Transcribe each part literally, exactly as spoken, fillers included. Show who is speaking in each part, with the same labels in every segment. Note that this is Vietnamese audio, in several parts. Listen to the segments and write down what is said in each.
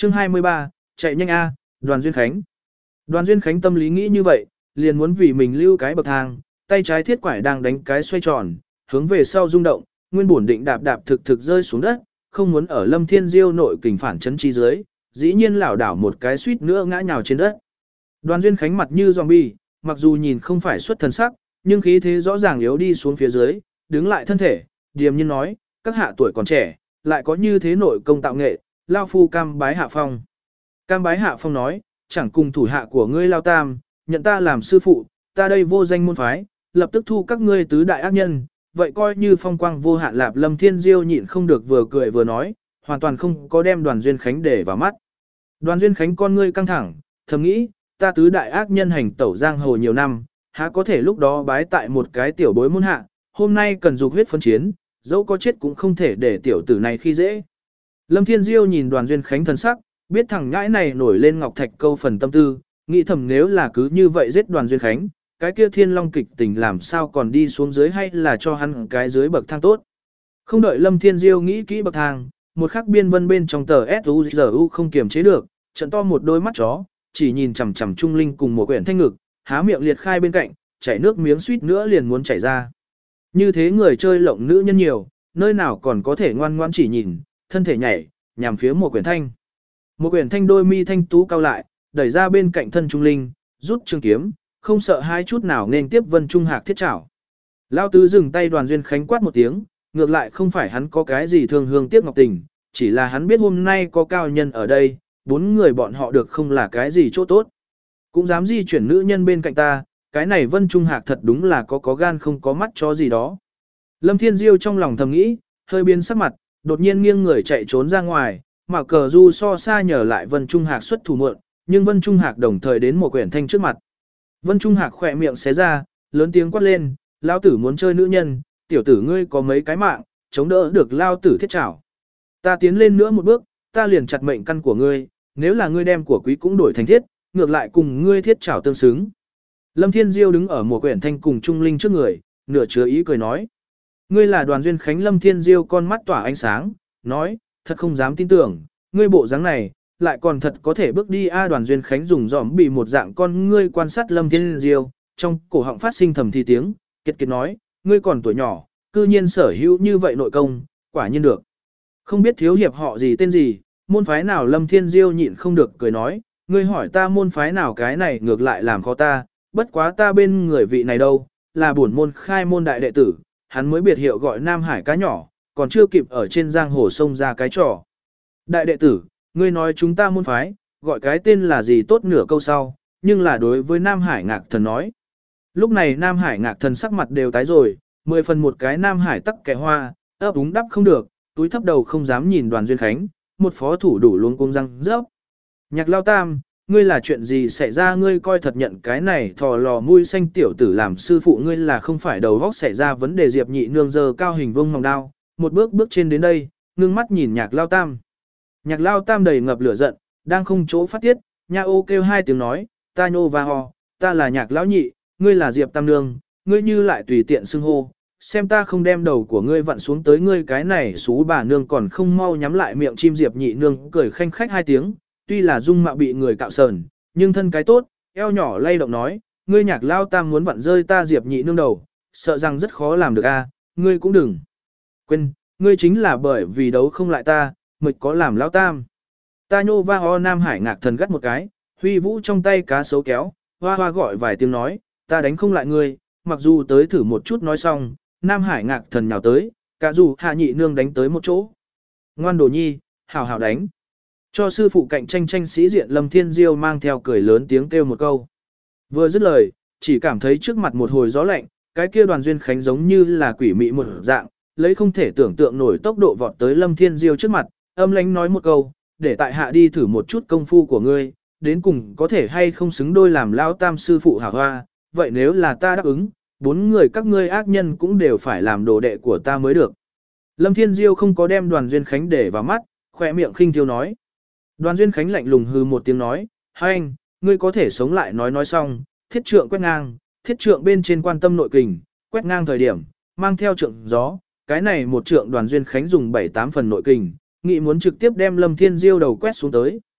Speaker 1: Chương hai mươi ba, chạy nhanh a, Đoàn Duyên Khánh. Đoàn Duyên Khánh tâm lý nghĩ như vậy, liền muốn vì mình lưu cái bậc thang, tay trái thiết quải đang đánh cái xoay tròn, hướng về sau rung động, nguyên bổn định đạp đạp thực thực rơi xuống đất, không muốn ở Lâm Thiên Diêu nội kình phản chấn chi dưới, dĩ nhiên lảo đảo một cái suýt nữa ngã nhào trên đất. Đoàn Duyên Khánh mặt như zombie, mặc dù nhìn không phải xuất thần sắc, nhưng khí thế rõ ràng yếu đi xuống phía dưới, đứng lại thân thể, điềm nhiên nói, các hạ tuổi còn trẻ, lại có như thế nội công tạo nghệ, lao phu cam bái hạ phong. Cam bái hạ phong nói, chẳng cùng thủ hạ của ngươi lao tam, nhận ta làm sư phụ, ta đây vô danh môn phái, lập tức thu các ngươi tứ đại ác nhân, vậy coi như phong quang vô hạn. Lạp Lâm Thiên Diêu nhịn không được vừa cười vừa nói, hoàn toàn không có đem Đoàn Duyên Khánh để vào mắt. Đoàn Duyên Khánh con ngươi căng thẳng, thầm nghĩ, ta tứ đại ác nhân hành tẩu giang hồ nhiều năm, há có thể lúc đó bái tại một cái tiểu bối môn hạ, hôm nay cần dục huyết phân chiến, dẫu có chết cũng không thể để tiểu tử này khi dễ. Lâm Thiên Diêu nhìn Đoàn Duyên Khánh thần sắc, biết thằng ngãi này nổi lên ngọc thạch câu phần tâm tư, nghĩ thầm nếu là cứ như vậy giết Đoàn Duyên Khánh, cái kia thiên long kịch tình làm sao còn đi xuống dưới, hay là cho hắn cái dưới bậc thang tốt. Không đợi Lâm Thiên Diêu nghĩ kỹ bậc thang, một khắc biên vân bên trong tờ ét u giê u không kiềm chế được, trận to một đôi mắt chó, chỉ nhìn chằm chằm Trung Linh cùng một quyển thanh ngực, há miệng liệt khai bên cạnh, chảy nước miếng suýt nữa liền muốn chảy ra. Như thế người chơi lộng nữ nhân nhiều, nơi nào còn có thể ngoan ngoãn chỉ nhìn, thân thể nhảy, nhằm phía một quyển thanh. Một quyển thanh đôi mi thanh tú cao lại, đẩy ra bên cạnh thân Trung Linh, rút trường kiếm, không sợ hai chút nào nên tiếp Vân Trung Hạc thiết trảo. Lao tứ dừng tay. Đoàn Duyên Khánh quát một tiếng, ngược lại không phải hắn có cái gì thương hương tiếc ngọc tình, chỉ là hắn biết hôm nay có cao nhân ở đây, bốn người bọn họ được không là cái gì chỗ tốt. Cũng dám di chuyển nữ nhân bên cạnh ta, cái này Vân Trung Hạc thật đúng là có có gan không có mắt chó gì đó. Lâm Thiên Diêu trong lòng thầm nghĩ, hơi biến sắc mặt, đột nhiên nghiêng người chạy trốn ra ngoài, mà cờ du so xa nhờ lại Vân Trung Hạc xuất thủ muộn, nhưng Vân Trung Hạc đồng thời đến một quyển thanh trước mặt. Vân Trung Hạc khỏe miệng xé ra, lớn tiếng quát lên, lao tử muốn chơi nữ nhân, tiểu tử ngươi có mấy cái mạng, chống đỡ được lao tử thiết trảo. Ta tiến lên nữa một bước, ta liền chặt mệnh căn của ngươi, nếu là ngươi đem của quý cũng đổi thành thiết, ngược lại cùng ngươi thiết trảo tương xứng. Lâm Thiên Diêu đứng ở một quyển thanh cùng Trung Linh trước người, nửa chứa ý cười nói. Ngươi là Đoàn Duyên Khánh. Lâm Thiên Diêu con mắt tỏa ánh sáng, nói, thật không dám tin tưởng, ngươi bộ dáng này, lại còn thật có thể bước đi. A Đoàn Duyên Khánh dùng giỏm bị một dạng con ngươi quan sát Lâm Thiên Diêu, trong cổ họng phát sinh thầm thì tiếng, kiệt kiệt nói, ngươi còn tuổi nhỏ, cư nhiên sở hữu như vậy nội công, quả nhiên được. Không biết thiếu hiệp họ gì tên gì, môn phái nào. Lâm Thiên Diêu nhịn không được cười nói, ngươi hỏi ta môn phái nào cái này ngược lại làm khó ta, bất quá ta bên người vị này đâu, là bổn môn khai môn đại đệ tử, hắn mới biệt hiệu gọi Nam Hải cá nhỏ, còn chưa kịp ở trên giang hồ sông ra cái trò. Đại đệ tử, ngươi nói chúng ta môn phái, gọi cái tên là gì tốt nửa câu sau, nhưng là đối với Nam Hải Ngạc Thần nói. Lúc này Nam Hải Ngạc Thần sắc mặt đều tái rồi, mười phần một cái Nam Hải tắc kẻ hoa, ấp úng đắp không được, túi thấp đầu không dám nhìn Đoàn Duyên Khánh, một phó thủ đủ luống cuống răng rớp. Nhạc Lao Tam, ngươi là chuyện gì xảy ra? Ngươi coi thật nhận cái này thò lò mũi xanh tiểu tử làm sư phụ ngươi là không phải đầu óc xảy ra vấn đề. Diệp Nhị Nương giơ cao hình vông mỏng đao, một bước bước trên đến đây, ngưng mắt nhìn Nhạc Lao Tam. Nhạc Lao Tam đầy ngập lửa giận, đang không chỗ phát tiết, nha ô kêu hai tiếng nói, ta nhô va ho, ta là Nhạc Lão Nhị, ngươi là Diệp Tam Nương, ngươi như lại tùy tiện xưng hô, xem ta không đem đầu của ngươi vặn xuống tới. Ngươi cái này xú bà nương còn không mau nhắm lại miệng chim. Diệp Nhị Nương cười khanh khách hai tiếng, tuy là dung mạo bị người cạo sờn, nhưng thân cái tốt, eo nhỏ lay động nói, ngươi Nhạc Lao Tam muốn vặn rơi ta Diệp Nhị Nương đầu, sợ rằng rất khó làm được a, ngươi cũng đừng quên, ngươi chính là bởi vì đấu không lại ta, mới có làm Lao Tam. Ta nhô va ho. Nam Hải Ngạc Thần gắt một cái, huy vũ trong tay cá sấu kéo, hoa hoa gọi vài tiếng nói, ta đánh không lại ngươi. Mặc dù tới thử một chút nói xong, Nam Hải Ngạc Thần nhào tới, cả dù Hạ Nhị Nương đánh tới một chỗ. Ngoan đồ nhi, hảo hảo đánh. Cho sư phụ cạnh tranh tranh sĩ diện. Lâm Thiên Diêu mang theo cười lớn tiếng kêu một câu. Vừa dứt lời, chỉ cảm thấy trước mặt một hồi gió lạnh, cái kia Đoàn Duyên Khánh giống như là quỷ mị một dạng, lấy không thể tưởng tượng nổi tốc độ vọt tới Lâm Thiên Diêu trước mặt, âm lãnh nói một câu, để tại hạ đi thử một chút công phu của ngươi, đến cùng có thể hay không xứng đôi làm Lão Tam sư phụ hảo hoa, vậy nếu là ta đáp ứng, bốn người các ngươi ác nhân cũng đều phải làm đồ đệ của ta mới được. Lâm Thiên Diêu không có đem Đoàn Duyên Khánh để vào mắt, khỏe miệng khinh thiêu nói. Đoàn Duyên Khánh lạnh lùng hừ một tiếng nói, hai anh, ngươi có thể sống lại nói nói xong, thiết trượng quét ngang, thiết trượng bên trên quan tâm nội kình, quét ngang thời điểm, mang theo trượng gió, cái này một trượng Đoàn Duyên Khánh dùng bảy tám phần nội kình, nghĩ muốn trực tiếp đem Lâm Thiên Diêu đầu quét xuống tới.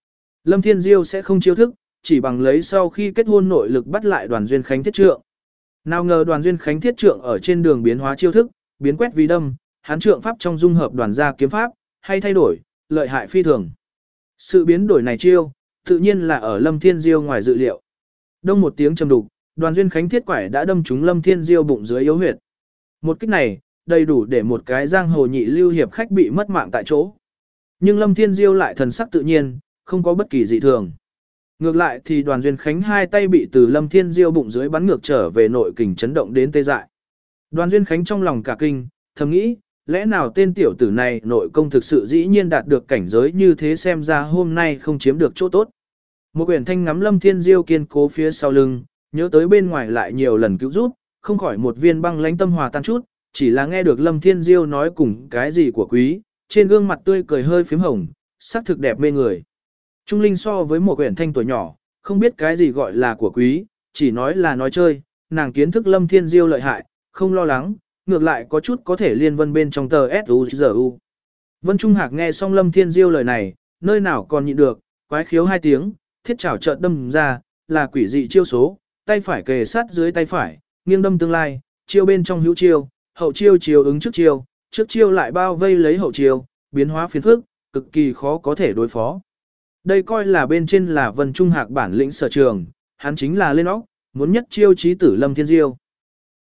Speaker 1: Lâm Thiên Diêu sẽ không chiêu thức, chỉ bằng lấy sau khi kết hôn nội lực bắt lại Đoàn Duyên Khánh thiết trượng. Nào ngờ Đoàn Duyên Khánh thiết trượng ở trên đường biến hóa chiêu thức, biến quét vì đâm, hắn trượng pháp trong dung hợp đoàn gia kiếm pháp, hay thay đổi, lợi hại phi thường. Sự biến đổi này chiêu, tự nhiên là ở Lâm Thiên Diêu ngoài dự liệu. Đông một tiếng trầm đục, Đoàn Duyên Khánh thiết quải đã đâm trúng Lâm Thiên Diêu bụng dưới yếu huyệt. Một kích này, đầy đủ để một cái giang hồ nhị lưu hiệp khách bị mất mạng tại chỗ. Nhưng Lâm Thiên Diêu lại thần sắc tự nhiên, không có bất kỳ dị thường. Ngược lại thì Đoàn Duyên Khánh hai tay bị từ Lâm Thiên Diêu bụng dưới bắn ngược trở về nội kình chấn động đến tê dại. Đoàn Duyên Khánh trong lòng cả kinh, thầm nghĩ, lẽ nào tên tiểu tử này nội công thực sự dĩ nhiên đạt được cảnh giới như thế, xem ra hôm nay không chiếm được chỗ tốt. Một quyển thanh ngắm Lâm Thiên Diêu kiên cố phía sau lưng, nhớ tới bên ngoài lại nhiều lần cứu giúp, không khỏi một viên băng lãnh tâm hòa tan chút, chỉ là nghe được Lâm Thiên Diêu nói cùng cái gì của quý, trên gương mặt tươi cười hơi phím hồng, sắc thực đẹp mê người. Trung Linh so với một quyển thanh tuổi nhỏ, không biết cái gì gọi là của quý, chỉ nói là nói chơi, nàng kiến thức Lâm Thiên Diêu lợi hại, không lo lắng, ngược lại có chút có thể liên vân bên trong tờ ét u giê u. Vân Trung Hạc nghe xong Lâm Thiên Diêu lời này, nơi nào còn nhịn được, quái khiếu hai tiếng, thiết chảo chợt đâm ra, là quỷ dị chiêu số, tay phải kề sát dưới tay phải, nghiêng đâm tương lai, chiêu bên trong hữu chiêu, hậu chiêu chiêu ứng trước chiêu, trước chiêu lại bao vây lấy hậu chiêu, biến hóa phiền phức, cực kỳ khó có thể đối phó. Đây coi là bên trên là Vân Trung Hạc bản lĩnh sở trường, hắn chính là lên óc, muốn nhất chiêu chí tử Lâm Thiên Diêu.